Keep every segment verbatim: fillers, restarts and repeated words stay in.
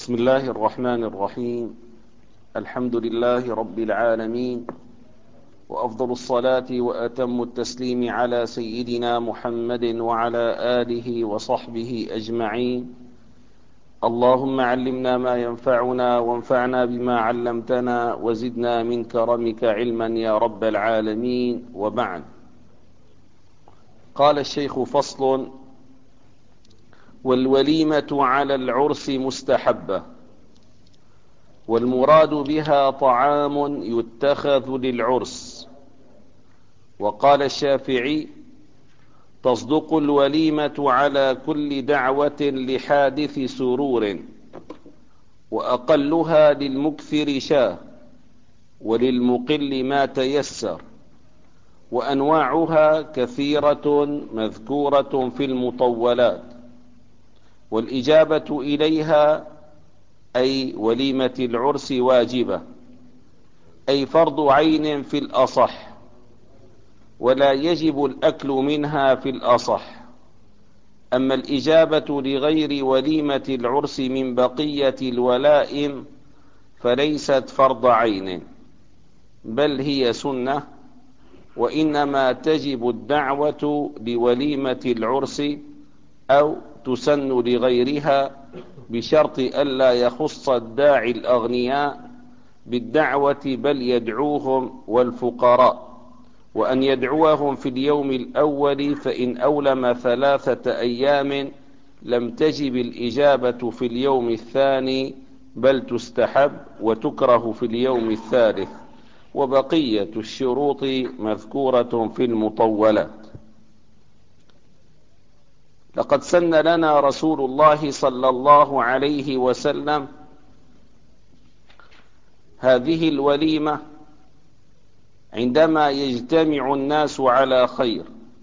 بسم الله الرحمن الرحيم. الحمد لله رب العالمين، وأفضل الصلاة وأتم التسليم على سيدنا محمد وعلى آله وصحبه أجمعين. اللهم علمنا ما ينفعنا وانفعنا بما علمتنا وزدنا من كرمك علما يا رب العالمين. وبعد، قال الشيخ: فصل: والوليمة على العرس مستحبة، والمراد بها طعام يتخذ للعرس. وقال الشافعي: تصدق الوليمة على كل دعوة لحادث سرور، وأقلها للمكثر شاه، وللمقل ما تيسر، وأنواعها كثيرة مذكورة في المطولات، والإجابة إليها أي وليمة العرس واجبة، أي فرض عين في الأصح، ولا يجب الأكل منها في الأصح. أما الإجابة لغير وليمة العرس من بقية الولائم فليست فرض عين، بل هي سنة، وإنما تجب الدعوة لوليمة العرس أو تسن لغيرها، بشرط ألا يخص الداعي الأغنياء بالدعوة بل يدعوهم والفقراء، وأن يدعوهم في اليوم الأول، فإن أولم ثلاثة أيام لم تجب الإجابة في اليوم الثاني، بل تستحب وتكره في اليوم الثالث. وبقية الشروط مذكورة في المطولات. لقد سن لنا رسول الله صلى الله عليه وسلم هذه الوليمة عندما يجتمع الناس على خير،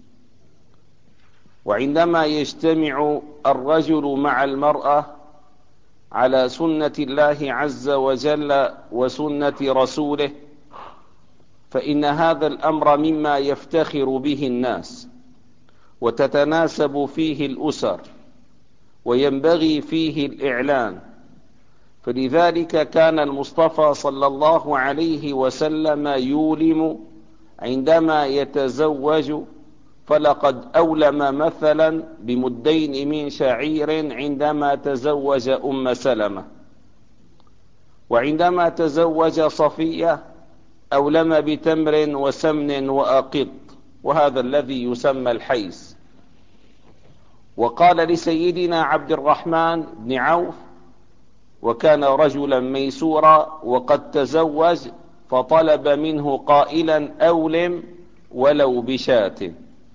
وعندما يجتمع الرجل مع المرأة على سنة الله عز وجل وسنة رسوله، فإن هذا الأمر مما يفتخر به الناس، وتتناسب فيه الأسر، وينبغي فيه الإعلان. فلذلك كان المصطفى صلى الله عليه وسلم يولم عندما يتزوج، فلقد أولم مثلا بمدين من شعير عندما تزوج أم سلمة، وعندما تزوج صفية أولم بتمر وسمن وأقط، وهذا الذي يسمى الحيس. وقال لسيدنا عبد الرحمن بن عوف، وكان رجلا ميسورا وقد تزوج، فطلب منه قائلا: أولم ولو بشاة.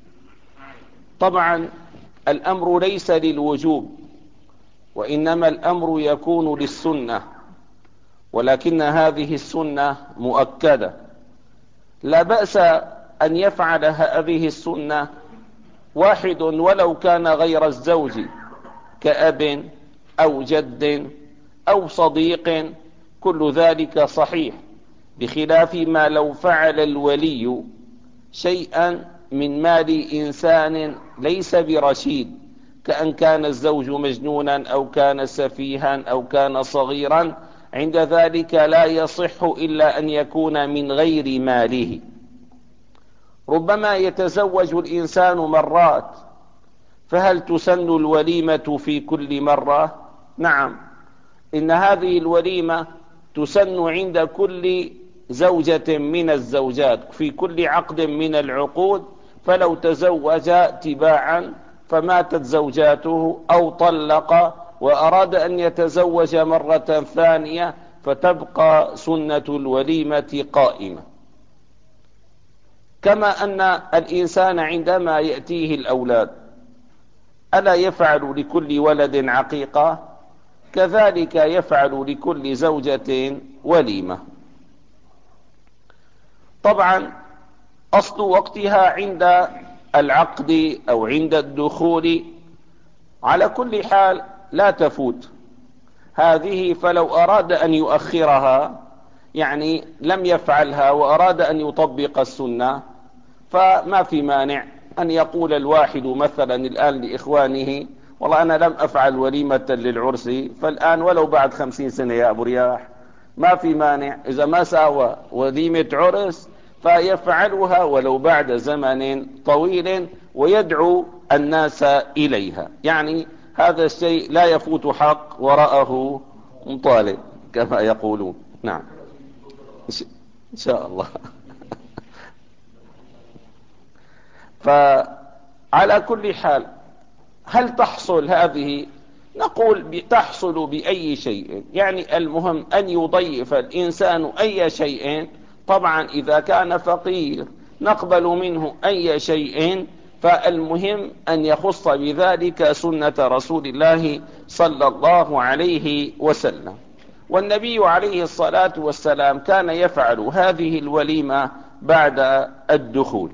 طبعا الأمر ليس للوجوب، وإنما الأمر يكون للسنة، ولكن هذه السنة مؤكدة. لا بأس أن يفعل هذه السنة واحد ولو كان غير الزوج، كأب أو جد أو صديق، كل ذلك صحيح، بخلاف ما لو فعل الولي شيئا من مال إنسان ليس برشيد، كأن كان الزوج مجنونا أو كان سفيها أو كان صغيرا، عند ذلك لا يصح إلا أن يكون من غير ماله. ربما يتزوج الإنسان مرات، فهل تسن الوليمة في كل مرة؟ نعم، إن هذه الوليمة تسن عند كل زوجة من الزوجات، في كل عقد من العقود. فلو تزوج تباعا فماتت زوجاته أو طلق وأراد أن يتزوج مرة ثانية، فتبقى سنة الوليمة قائمة. كما أن الإنسان عندما يأتيه الأولاد ألا يفعل لكل ولد عقيقة؟ كذلك يفعل لكل زوجة وليمة. طبعا أصل وقتها عند العقد أو عند الدخول، على كل حال لا تفوت هذه. فلو أراد أن يؤخرها، يعني لم يفعلها وأراد أن يطبق السنة، فما في مانع أن يقول الواحد مثلا الآن لإخوانه: والله أنا لم أفعل وليمة للعرس، فالآن ولو بعد خمسين سنة يا أبو رياح ما في مانع، إذا ما ساوى وليمة عرس فيفعلها ولو بعد زمن طويل ويدعو الناس إليها. يعني هذا الشيء لا يفوت حق وراءه مطالب كما يقولون. نعم إن شاء الله. فعلى كل حال، هل تحصل هذه؟ نقول تحصل بأي شيء، يعني المهم أن يضيف الإنسان أي شيء. طبعا إذا كان فقير نقبل منه أي شيء، فالمهم أن يخص بذلك سنة رسول الله صلى الله عليه وسلم. والنبي عليه الصلاة والسلام كان يفعل هذه الوليمة بعد الدخول.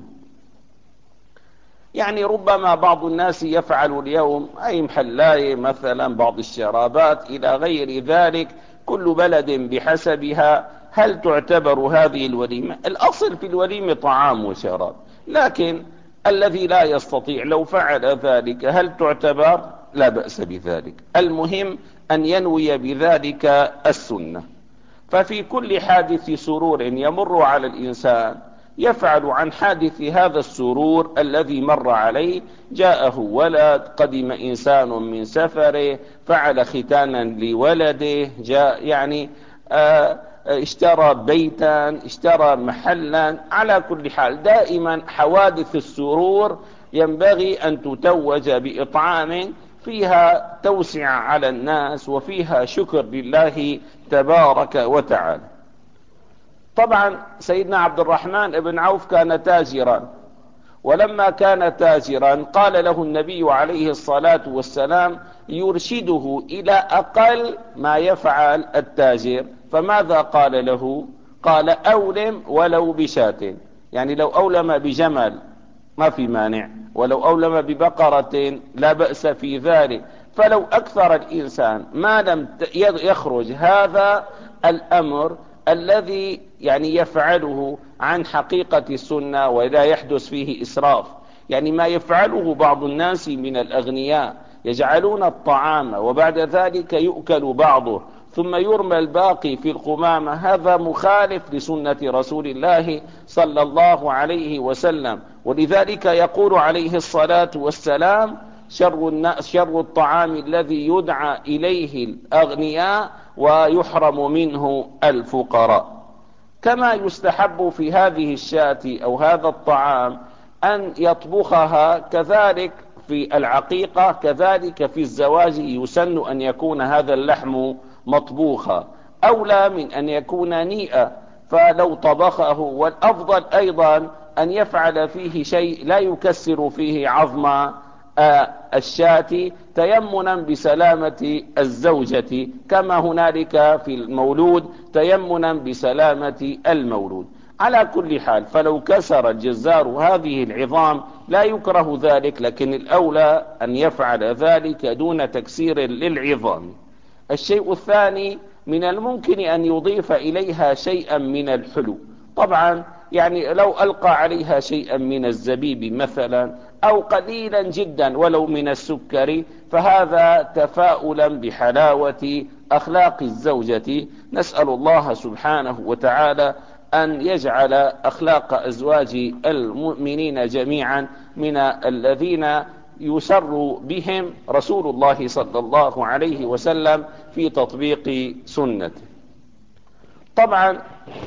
يعني ربما بعض الناس يفعل اليوم أي محلاي مثلا بعض الشرابات إلى غير ذلك، كل بلد بحسبها. هل تعتبر هذه الوليمة؟ الأصل في الوليمة طعام وشراب، لكن الذي لا يستطيع لو فعل ذلك هل تعتبر؟ لا بأس بذلك. المهم أن ينوي بذلك السنة. ففي كل حادث سرور يمر على الإنسان يفعل عن حادث هذا السرور الذي مر عليه، جاءه ولد، قدم إنسان من سفره، فعل ختانا لولده، جاء يعني آه اشترى بيتا، اشترى محلا. على كل حال دائما حوادث السرور ينبغي أن تتوج بإطعام فيها توسع على الناس وفيها شكر لله تبارك وتعالى. طبعا سيدنا عبد الرحمن بن عوف كان تاجرا، ولما كان تاجرا قال له النبي عليه الصلاة والسلام يرشده إلى أقل ما يفعل التاجر. فماذا قال له؟ قال أولم ولو بشاة، يعني لو أولم بجمل ما في مانع، ولو أولم ببقرة لا بأس في ذلك. فلو أكثر الإنسان ما لم يخرج هذا الأمر الذي يعني يفعله عن حقيقة السنة ولا يحدث فيه إسراف. يعني ما يفعله بعض الناس من الأغنياء، يجعلون الطعام وبعد ذلك يؤكل بعضه ثم يرمى الباقي في القمامة، هذا مخالف لسنة رسول الله صلى الله عليه وسلم. ولذلك يقول عليه الصلاة والسلام شر الناس شر الطعام الذي يدعى إليه الأغنياء ويحرم منه الفقراء. كما يستحب في هذه الشاة أو هذا الطعام أن يطبخها، كذلك في العقيقة، كذلك في الزواج يسن أن يكون هذا اللحم مطبوخا، أولى من أن يكون نيئا. فلو طبخه، والأفضل أيضا أن يفعل فيه شيء لا يكسر فيه عظم الشاة تيمنا بسلامة الزوجة، كما هنالك في المولود تيمنا بسلامة المولود. على كل حال فلو كسر الجزار هذه العظام لا يكره ذلك، لكن الأولى أن يفعل ذلك دون تكسير للعظام. الشيء الثاني، من الممكن أن يضيف إليها شيئا من الحلو. طبعا يعني لو ألقى عليها شيئا من الزبيب مثلا أو قليلا جدا ولو من السكر، فهذا تفاؤلا بحلاوة أخلاق الزوجة. نسأل الله سبحانه وتعالى أن يجعل أخلاق أزواج المؤمنين جميعا من الذين يسر بهم رسول الله صلى الله عليه وسلم في تطبيق سنته. طبعا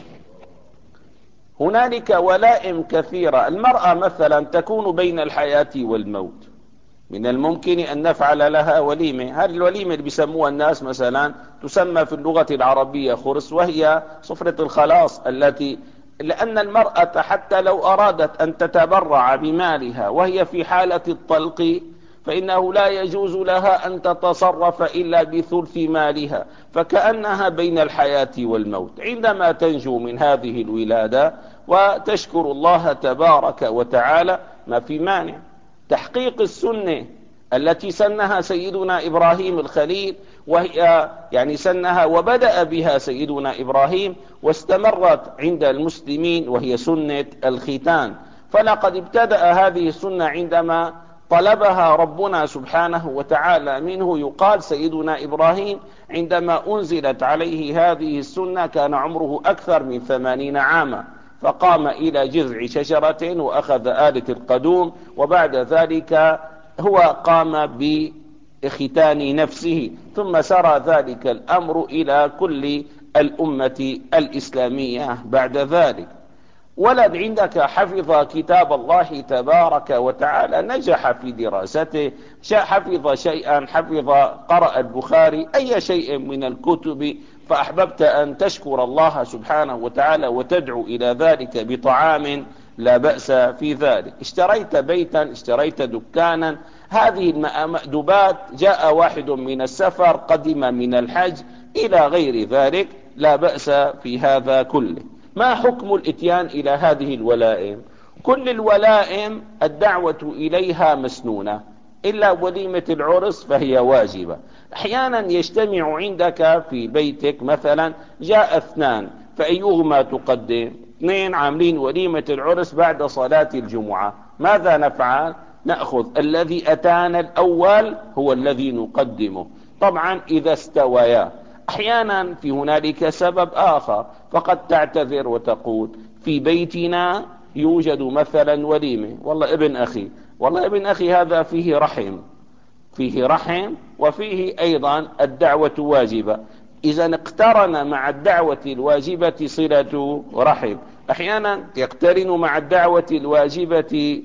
هنالك ولائم كثيرة. المرأة مثلا تكون بين الحياة والموت، من الممكن أن نفعل لها وليمة. هذه الوليمة اللي بيسموها الناس مثلا تسمى في اللغة العربية خرس، وهي صفرة الخلاص التي، لأن المرأة حتى لو أرادت أن تتبرع بمالها وهي في حالة الطلق فإنه لا يجوز لها أن تتصرف إلا بثلث مالها، فكأنها بين الحياة والموت. عندما تنجو من هذه الولادة وتشكر الله تبارك وتعالى ما في مانع. تحقيق السنة التي سنها سيدنا إبراهيم الخليل، وهي يعني سنها وبدأ بها سيدنا إبراهيم واستمرت عند المسلمين، وهي سنة الختان. فلقد ابتدأ هذه السنة عندما طلبها ربنا سبحانه وتعالى منه. يقال سيدنا إبراهيم عندما أنزلت عليه هذه السنة كان عمره أكثر من ثمانين عاما، فقام إلى جذع شجرة وأخذ آلة القدوم، وبعد ذلك هو قام بختان نفسه، ثم سرى ذلك الأمر إلى كل الأمة الإسلامية بعد ذلك. ولد عندك حفظ كتاب الله تبارك وتعالى، نجح في دراسته، حفظ شيئا، حفظ قرأ البخاري، أي شيء من الكتب، فأحببت أن تشكر الله سبحانه وتعالى وتدعو إلى ذلك بطعام، لا بأس في ذلك. اشتريت بيتا، اشتريت دكانا، هذه المأدبات، جاء واحد من السفر، قدم من الحج إلى غير ذلك، لا بأس في هذا كله. ما حكم الاتيان إلى هذه الولائم؟ كل الولائم الدعوة إليها مسنونة، إلا وليمة العرس فهي واجبة. أحيانا يجتمع عندك في بيتك مثلا جاء اثنان، فأيهما تقدم؟ اثنين عاملين وليمة العرس بعد صلاة الجمعة، ماذا نفعل؟ نأخذ الذي أتانا الأول هو الذي نقدمه، طبعا إذا استويا. أحيانا في هنالك سبب آخر، فقد تعتذر وتقول في بيتنا يوجد مثلا وليمة، والله ابن أخي، والله ابن أخي هذا فيه رحم، فيه رحم وفيه أيضا الدعوة واجبة. إذا اقترن مع الدعوة الواجبة صلة رحم. أحيانا يقترن مع الدعوة الواجبة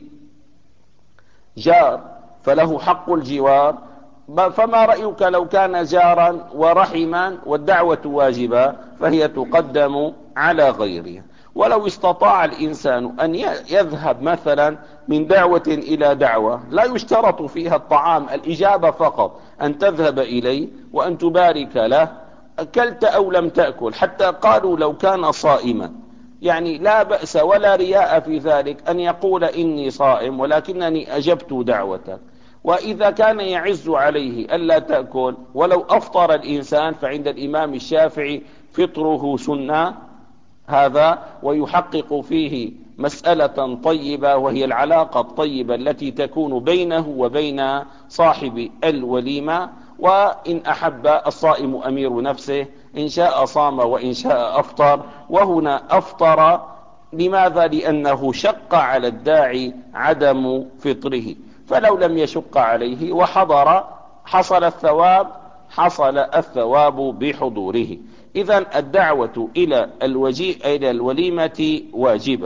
جار فله حق الجوار، فما رأيك لو كان جارا ورحما والدعوة واجبة، فهي تقدم على غيرها. ولو استطاع الإنسان أن يذهب مثلا من دعوة إلى دعوة، لا يشترط فيها الطعام، الإجابة فقط، أن تذهب إليه وأن تبارك له، أكلت أو لم تأكل. حتى قالوا لو كان صائما، يعني لا بأس ولا رياء في ذلك أن يقول إني صائم ولكنني أجبت دعوتك. وإذا كان يعز عليه ألا تأكل ولو أفطر الإنسان، فعند الإمام الشافعي فطره سنة هذا، ويحقق فيه مسألة طيبة، وهي العلاقة الطيبة التي تكون بينه وبين صاحب الوليمة. وإن أحب الصائم أمير نفسه، إن شاء صام وإن شاء أفطر. وهنا أفطر لماذا؟ لأنه شق على الداعي عدم فطره، فلو لم يشق عليه وحضر حصل الثواب، حصل الثواب بحضوره. إذن الدعوة إلى الوجيء إلى الوليمة واجبة.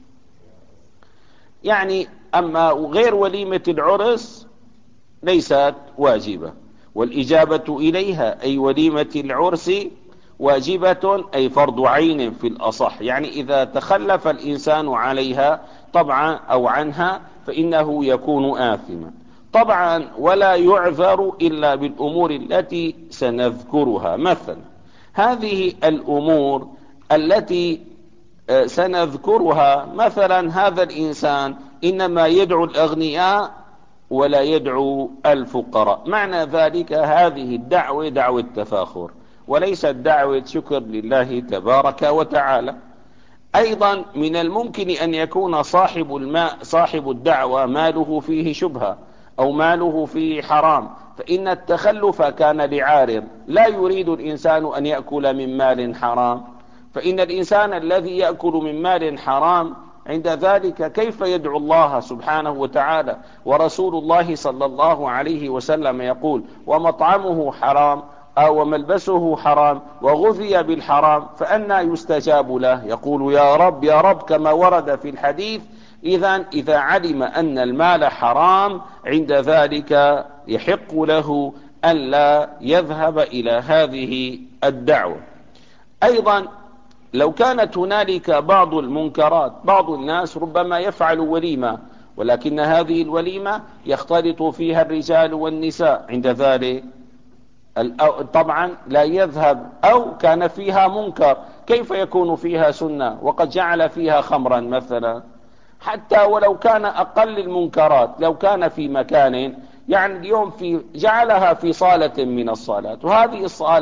يعني أما غير وليمة العرس ليست واجبة، والإجابة إليها أي وليمة العرس واجبة، أي فرض عين في الأصح. يعني إذا تخلف الإنسان عليها طبعا أو عنها فإنه يكون آثما طبعا، ولا يعذر إلا بالأمور التي سنذكرها. مثلا هذه الأمور التي سنذكرها، مثلا هذا الإنسان إنما يدعو الأغنياء ولا يدعو الفقراء، معنى ذلك هذه الدعوة دعوة تفاخر وليست دعوة شكر لله تبارك وتعالى. أيضا من الممكن أن يكون صاحب الماء صاحب الدعوة ماله فيه شبهة أو ماله فيه حرام، فإن التخلف كان لعارض، لا يريد الإنسان أن يأكل من مال حرام، فإن الإنسان الذي يأكل من مال حرام عند ذلك كيف يدعو الله سبحانه وتعالى؟ ورسول الله صلى الله عليه وسلم يقول ومطعمه حرام أو ملبسه حرام وغذي بالحرام فأنى يستجاب له؟ يقول يا رب يا رب كما ورد في الحديث. إذن إذا علم أن المال حرام عند ذلك يحق له أن لا يذهب إلى هذه الدعوة. أيضا لو كانت هنالك بعض المنكرات، بعض الناس ربما يفعل وليمة ولكن هذه الوليمة يختلط فيها الرجال والنساء، عند ذلك طبعا لا يذهب، أو كان فيها منكر، كيف يكون فيها سنة وقد جعل فيها خمرا مثلا؟ حتى ولو كان أقل المنكرات، لو كان في مكان، يعني اليوم في جعلها في صالة من الصالات، وهذه الصالة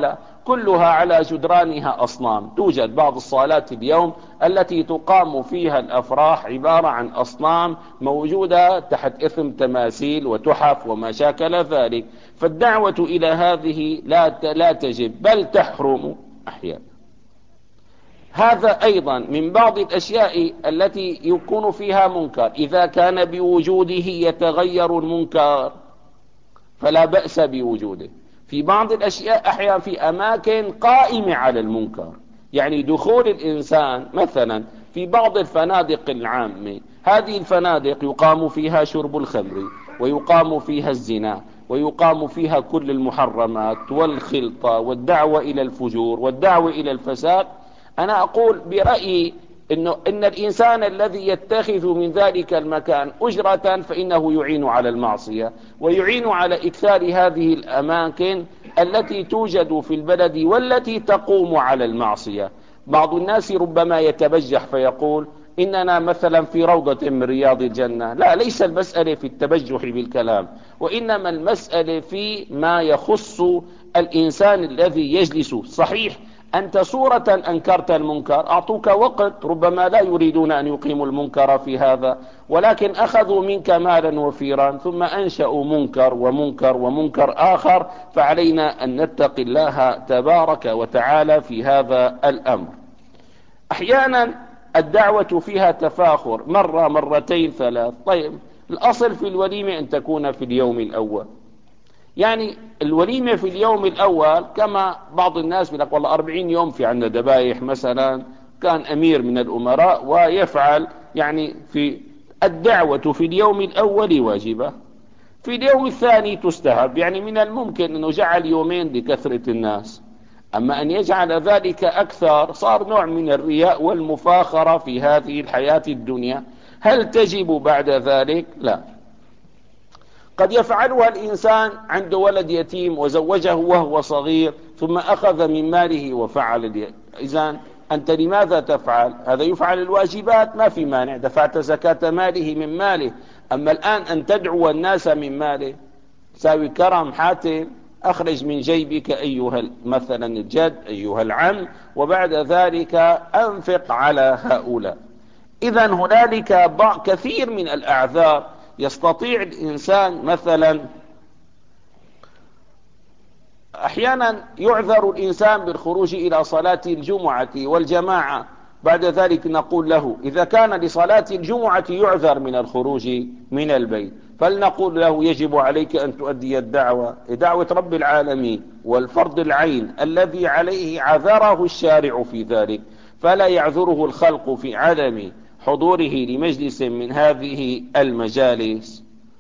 كلها على جدرانها أصنام. توجد بعض الصالات اليوم التي تقام فيها الأفراح عبارة عن أصنام موجودة تحت إثم تماثيل وتحف وما شاكل ذلك. فالدعوة إلى هذه لا لا تجب بل تحرم أحيانا. هذا أيضا من بعض الأشياء التي يكون فيها منكر. إذا كان بوجوده يتغير المنكر فلا بأس بوجوده. في بعض الأشياء أحيانا في أماكن قائمة على المنكر، يعني دخول الإنسان مثلا في بعض الفنادق العامة، هذه الفنادق يقام فيها شرب الخمر ويقام فيها الزنا ويقام فيها كل المحرمات والخلطة والدعوة إلى الفجور والدعوة إلى الفساد. أنا أقول برأيي إنه إن الإنسان الذي يتخذ من ذلك المكان أجرة فإنه يعين على المعصية ويعين على إكثار هذه الأماكن التي توجد في البلد والتي تقوم على المعصية. بعض الناس ربما يتبجح فيقول إننا مثلا في روضة من رياض الجنة. لا، ليس المسألة في التبجح بالكلام، وإنما المسألة في ما يخص الإنسان الذي يجلس. صحيح أنت صورة أنكرت المنكر، أعطوك وقت، ربما لا يريدون أن يقيموا المنكر في هذا، ولكن أخذوا منك مالا وفيرا ثم أنشأوا منكر ومنكر ومنكر آخر. فعلينا أن نتقي الله تبارك وتعالى في هذا الأمر. أحيانا الدعوة فيها تفاخر، مرة مرتين ثلاث. طيب الأصل في الوليمة أن تكون في اليوم الأول. يعني الوليمة في اليوم الأول كما بعض الناس يقول والله أربعين يوم في عندنا ذبائح مثلا، كان أمير من الأمراء ويفعل، يعني في الدعوة في اليوم الأول واجبة، في اليوم الثاني تستحب. يعني من الممكن أنه جعل يومين لكثرة الناس، أما أن يجعل ذلك أكثر صار نوع من الرياء والمفاخرة في هذه الحياة الدنيا. هل تجب بعد ذلك؟ لا. قد يفعلها الإنسان عنده ولد يتيم وزوجه وهو صغير ثم أخذ من ماله وفعل. إذن أنت لماذا تفعل هذا؟ يفعل الواجبات ما في مانع، دفعت زكاة ماله من ماله. أما الآن أن تدعو الناس من ماله، ساوي كرم حاتم، أخرج من جيبك أيها مثلا الجد أيها العم، وبعد ذلك أنفق على هؤلاء. إذن هنالك كثير من الأعذار يستطيع الإنسان. مثلا أحيانا يعذر الإنسان بالخروج إلى صلاة الجمعة والجماعة، بعد ذلك نقول له إذا كان لصلاة الجمعة يعذر من الخروج من البيت، فلنقول له يجب عليك أن تؤدي الدعوة دعوة رب العالمين والفرض العين الذي عليه عذره الشارع في ذلك، فلا يعذره الخلق في عدم حضوره لمجلس من هذه المجالس.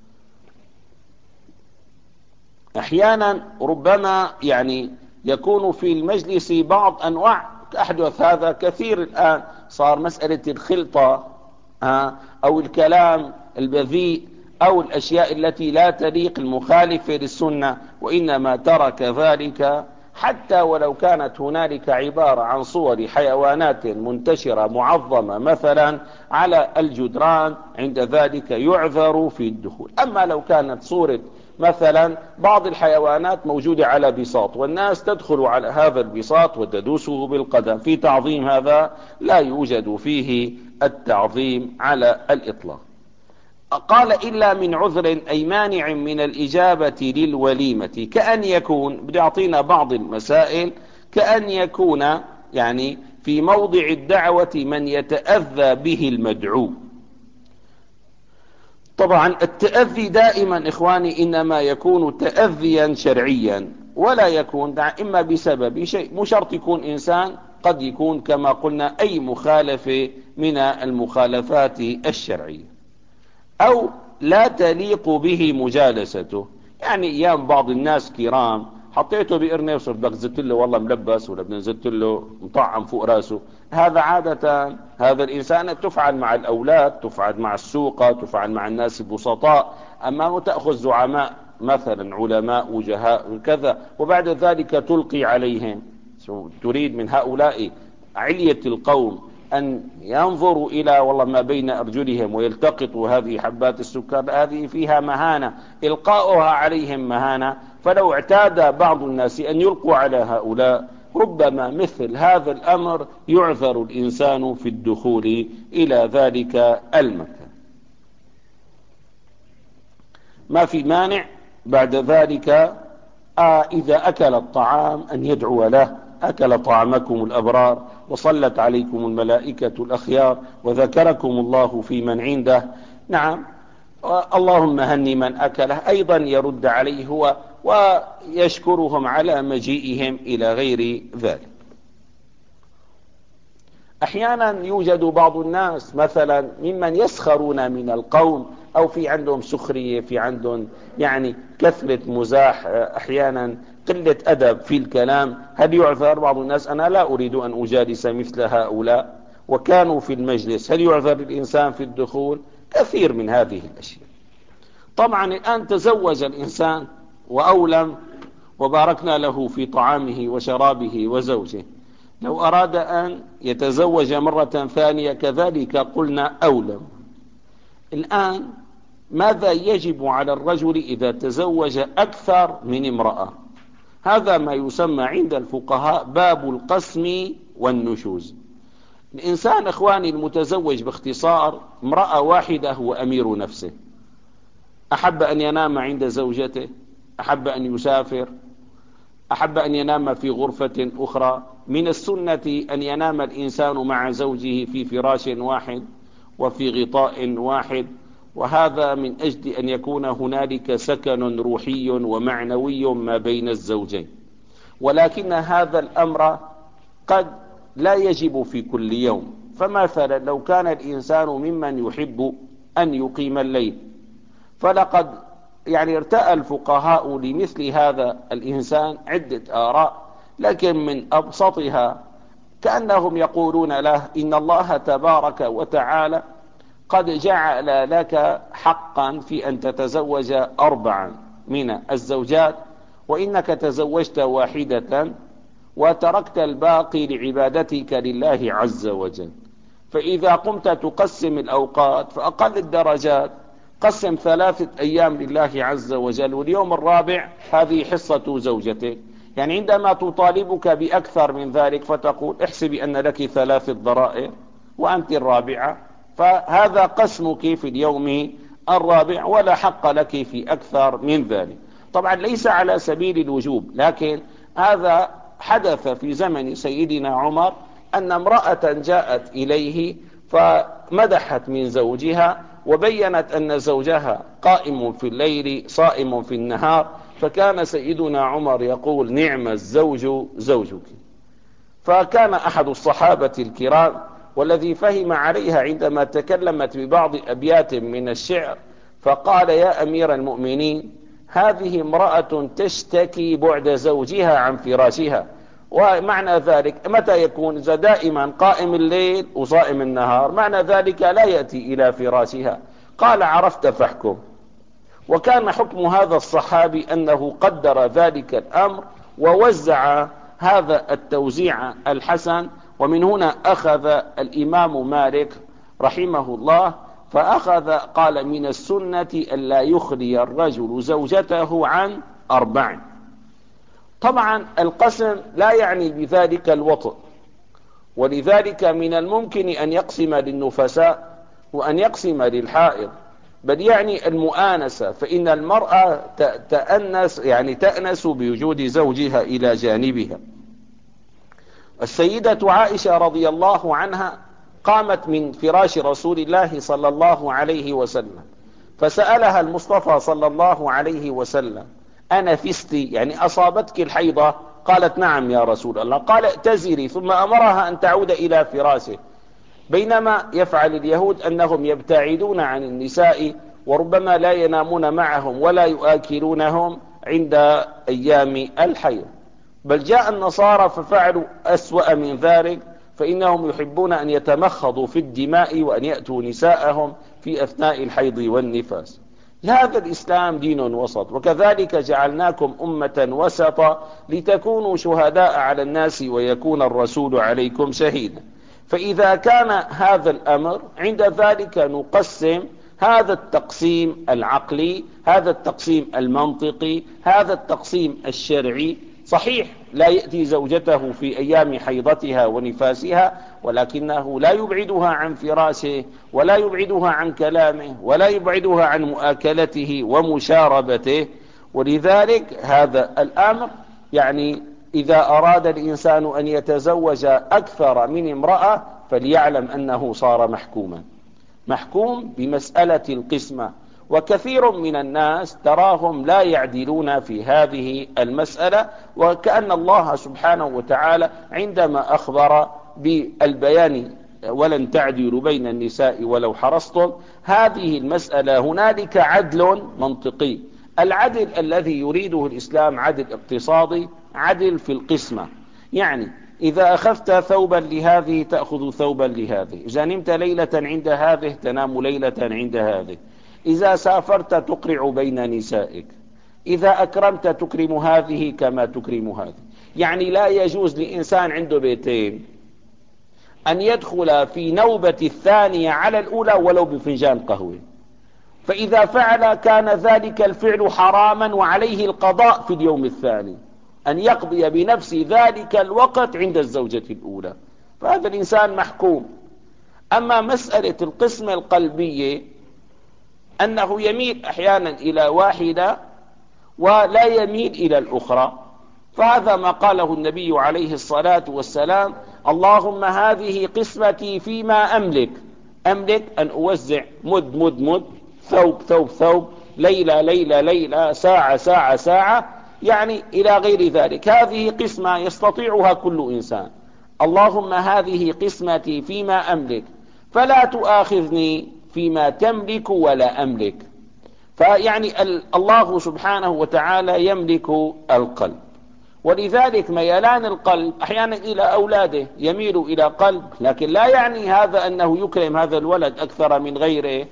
أحيانا ربما يعني يكون في المجلس بعض أنواع، أحدث هذا كثير الآن، صار مسألة الخلطة أو الكلام البذيء أو الأشياء التي لا تليق المخالفة للسنة، وإنما ترك ذلك حتى ولو كانت هنالك عبارة عن صور حيوانات منتشرة معظمة مثلا على الجدران، عند ذلك يعذر في الدخول. أما لو كانت صورة مثلا بعض الحيوانات موجودة على بساط والناس تدخل على هذا البساط وتدوسه بالقدم في تعظيم، هذا لا يوجد فيه التعظيم على الإطلاق. قال إلا من عذر أي مانع من الإجابة للوليمة، كأن يكون، بدي أعطينا بعض المسائل، كأن يكون يعني في موضع الدعوة من يتأذى به المدعو. طبعا التأذي دائما إخواني إنما يكون تأذيا شرعيا، ولا يكون إما بسبب شيء، مو شرط يكون إنسان، قد يكون كما قلنا أي مخالفة من المخالفات الشرعية، أو لا تليق به مجالسته. يعني أيام بعض الناس كرام حطيته بإرنب وصرت بدك زدت له والله ملبس ولا بدنا زدت له مطعم فوق راسه. هذا عادة هذا الإنسان تفعل مع الأولاد، تفعل مع السوق، تفعل مع الناس البسطاء. أما تأخذ زعماء مثلا علماء وجهاء كذا وبعد ذلك تلقي عليهم، تريد من هؤلاء علية القوم أن ينظروا إلى والله ما بين أرجلهم ويلتقطوا هذه حبات السكر، هذه فيها مهانة، إلقاؤها عليهم مهانة. فلو اعتاد بعض الناس أن يلقوا على هؤلاء ربما مثل هذا الأمر يعذر الإنسان في الدخول إلى ذلك المكان. ما في مانع بعد ذلك آه إذا أكل الطعام أن يدعو له: أكل طعامكم الأبرار وصلت عليكم الملائكة الأخيار وذكركم الله في من عنده. نعم، اللهم هني من أكله، أيضا يرد عليه هو ويشكرهم على مجيئهم إلى غير ذلك. أحيانا يوجد بعض الناس مثلا ممن يسخرون من القوم، أو في عندهم سخرية، في عندهم يعني كثرة مزاح، أحيانا قلة أدب في الكلام. هل يعذر بعض الناس؟ أنا لا أريد أن أجالس مثل هؤلاء وكانوا في المجلس. هل يعذر الإنسان في الدخول؟ كثير من هذه الأشياء. طبعا الآن تزوج الإنسان وأولم وباركنا له في طعامه وشرابه وزوجه، لو أراد أن يتزوج مرة ثانية كذلك قلنا أولم. الآن ماذا يجب على الرجل إذا تزوج أكثر من امرأة؟ هذا ما يسمى عند الفقهاء باب القسم والنشوز. الإنسان إخواني المتزوج باختصار امرأة واحدة هو أمير نفسه، أحب أن ينام عند زوجته، أحب أن يسافر، أحب أن ينام في غرفة أخرى. من السنة أن ينام الإنسان مع زوجه في فراش واحد وفي غطاء واحد، وهذا من أجل أن يكون هنالك سكن روحي ومعنوي ما بين الزوجين. ولكن هذا الأمر قد لا يجب في كل يوم. فمثلا لو كان الإنسان ممن يحب أن يقيم الليل، فلقد يعني ارتأى الفقهاء لمثل هذا الإنسان عدة آراء، لكن من أبسطها كأنهم يقولون له: إن الله تبارك وتعالى قد جعل لك حقا في أن تتزوج أربعا من الزوجات، وإنك تزوجت واحدة وتركت الباقي لعبادتك لله عز وجل. فإذا قمت تقسم الأوقات فأقل الدرجات قسم ثلاثة أيام لله عز وجل، واليوم الرابع هذه حصة زوجتك. يعني عندما تطالبك بأكثر من ذلك فتقول: احسبي أن لك ثلاثة ضرائر وأنت الرابعة، فهذا قسمك في اليوم الرابع ولا حق لك في أكثر من ذلك. طبعا ليس على سبيل الوجوب، لكن هذا حدث في زمن سيدنا عمر أن امرأة جاءت إليه فمدحت من زوجها وبينت أن زوجها قائم في الليل صائم في النهار، فكان سيدنا عمر يقول: نعم الزوج زوجك. فكان أحد الصحابة الكرام والذي فهم عليها عندما تكلمت ببعض أبيات من الشعر فقال: يا أمير المؤمنين، هذه امرأة تشتكي بعد زوجها عن فراشها، ومعنى ذلك متى يكون إذا دائما قائم الليل وصائم النهار معنى ذلك لا يأتي إلى فراشها. قال: عرفت فاحكم. وكان حكم هذا الصحابي أنه قدر ذلك الأمر ووزع هذا التوزيع الحسن. ومن هنا أخذ الإمام مالك رحمه الله فأخذ قال: من السنة ألا يخلي الرجل زوجته عن أربع. طبعا القسم لا يعني بذلك الوطء، ولذلك من الممكن أن يقسم للنفساء وأن يقسم للحائض، بل يعني المؤانسة، فإن المرأة تأنس يعني تأنس بوجود زوجها إلى جانبها. السيدة عائشة رضي الله عنها قامت من فراش رسول الله صلى الله عليه وسلم فسألها المصطفى صلى الله عليه وسلم: أنفست يعني أصابتك الحيضة؟ قالت: نعم يا رسول الله. قال: ائتزري، ثم أمرها أن تعود إلى فراشه. بينما يفعل اليهود أنهم يبتعدون عن النساء وربما لا ينامون معهم ولا يؤكلونهم عند أيام الحيض، بل جاء النصارى ففعلوا أسوأ من ذلك، فإنهم يحبون أن يتمخضوا في الدماء وأن يأتوا نساءهم في أثناء الحيض والنفاس. هذا الإسلام دين وسط، وكذلك جعلناكم أمة وسطا لتكونوا شهداء على الناس ويكون الرسول عليكم شهيدا. فإذا كان هذا الأمر عند ذلك نقسم هذا التقسيم العقلي، هذا التقسيم المنطقي، هذا التقسيم الشرعي صحيح لا يأتي زوجته في أيام حيضتها ونفاسها، ولكنه لا يبعدها عن فراشه ولا يبعدها عن كلامه ولا يبعدها عن مؤاكلته ومشاربته. ولذلك هذا الأمر يعني إذا أراد الإنسان أن يتزوج أكثر من امرأة فليعلم أنه صار محكوما، محكوم بمسألة القسمة. وكثير من الناس تراهم لا يعدلون في هذه المسألة، وكأن الله سبحانه وتعالى عندما أخبر بالبيان ولن تعدلوا بين النساء ولو حرصتم، هذه المسألة هنالك عدل منطقي. العدل الذي يريده الإسلام عدل اقتصادي، عدل في القسمة. يعني إذا أخذت ثوبا لهذه تأخذ ثوبا لهذه، إذا نمت ليلة عند هذه تنام ليلة عند هذه، إذا سافرت تقرع بين نسائك، إذا أكرمت تكرم هذه كما تكرم هذه. يعني لا يجوز لإنسان عنده بيتين أن يدخل في نوبة الثانية على الأولى ولو بفنجان قهوة، فإذا فعل كان ذلك الفعل حراما وعليه القضاء في اليوم الثاني، أن يقضي بنفس ذلك الوقت عند الزوجة الأولى، فهذا الإنسان محكوم. أما مسألة القسمة القلبية أنه يميل أحيانا إلى واحدة ولا يميل إلى الأخرى، فهذا ما قاله النبي عليه الصلاة والسلام: اللهم هذه قسمتي فيما أملك، أملك أن أوزع مد مد مد، ثوب ثوب ثوب، ليلة ليلة ليلة، ساعة ساعة ساعة، يعني إلى غير ذلك. هذه قسمة يستطيعها كل إنسان. اللهم هذه قسمتي فيما أملك فلا تؤاخذني فيما تملك ولا أملك. فيعني الله سبحانه وتعالى يملك القلب، ولذلك ميلان القلب أحيانا إلى أولاده يميل إلى قلب، لكن لا يعني هذا أنه يكرم هذا الولد أكثر من غيره.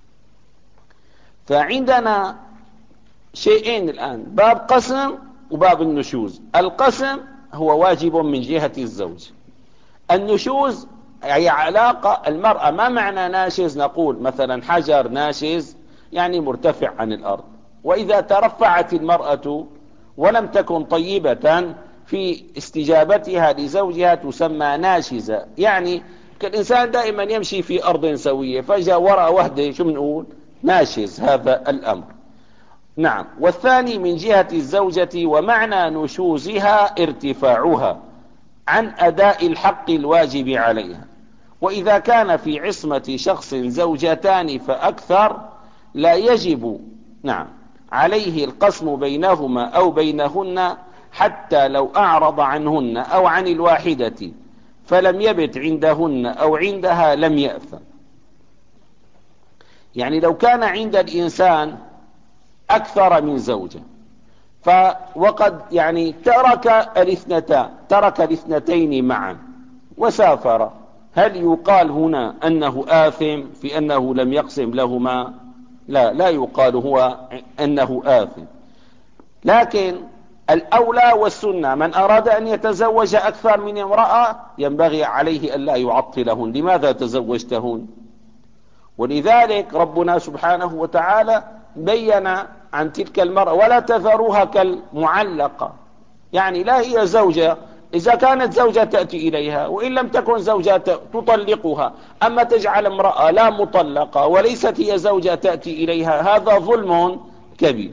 فعندنا شيئين الآن: باب قسم وباب النشوز. القسم هو واجب من جهة الزوج، النشوز هي علاقة المرأة. ما معنى ناشز؟ نقول مثلا حجر ناشز يعني مرتفع عن الأرض، وإذا ترفعت المرأة ولم تكن طيبة في استجابتها لزوجها تسمى ناشزة. يعني كالإنسان دائما يمشي في أرض سوية فجاء وراء وحده شو بنقول؟ ناشز. هذا الأمر. نعم. والثاني من جهة الزوجة، ومعنى نشوزها ارتفاعها عن أداء الحق الواجب عليها. وإذا كان في عصمة شخص زوجتان فأكثر لا يجب نعم عليه القسم بينهما أو بينهن، حتى لو أعرض عنهن أو عن الواحدة فلم يبت عندهن أو عندها لم يأثم. يعني لو كان عند الإنسان أكثر من زوجة فوقد يعني ترك الاثنتان ترك الاثنتين معا وسافر، هل يقال هنا أنه آثم في أنه لم يقسم لهما؟ لا، لا يقال هو أنه آثم. لكن الأولى والسنة من أراد أن يتزوج أكثر من امرأة ينبغي عليه أن لا يعطلهن. لماذا تزوجتهن؟ ولذلك ربنا سبحانه وتعالى بين عن تلك المرأة: ولا تذروها كالمعلقة. يعني لا هي زوجة، إذا كانت زوجة تأتي إليها، وإن لم تكن زوجة تطلقها. أما تجعل امرأة لا مطلقة وليست هي زوجة تأتي إليها، هذا ظلم كبير.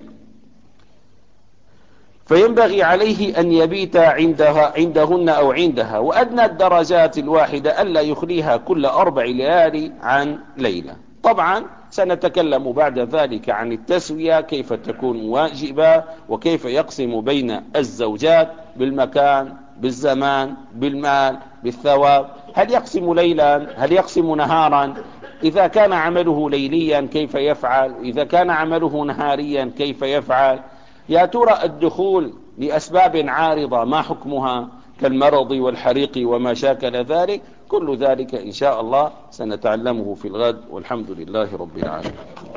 فينبغي عليه أن يبيت عندها عندهن أو عندها، وأدنى الدرجات الواحدة ألا يخليها كل أربع ليالي عن ليلة. طبعا سنتكلم بعد ذلك عن التسوية، كيف تكون واجبة، وكيف يقسم بين الزوجات بالمكان بالزمان بالمال بالثواب. هل يقسم ليلا؟ هل يقسم نهارا؟ إذا كان عمله ليليا كيف يفعل؟ إذا كان عمله نهاريا كيف يفعل؟ يا ترى الدخول لأسباب عارضة ما حكمها كالمرض والحريق وما شاكل ذلك؟ كل ذلك إن شاء الله سنتعلمه في الغد، والحمد لله رب العالمين.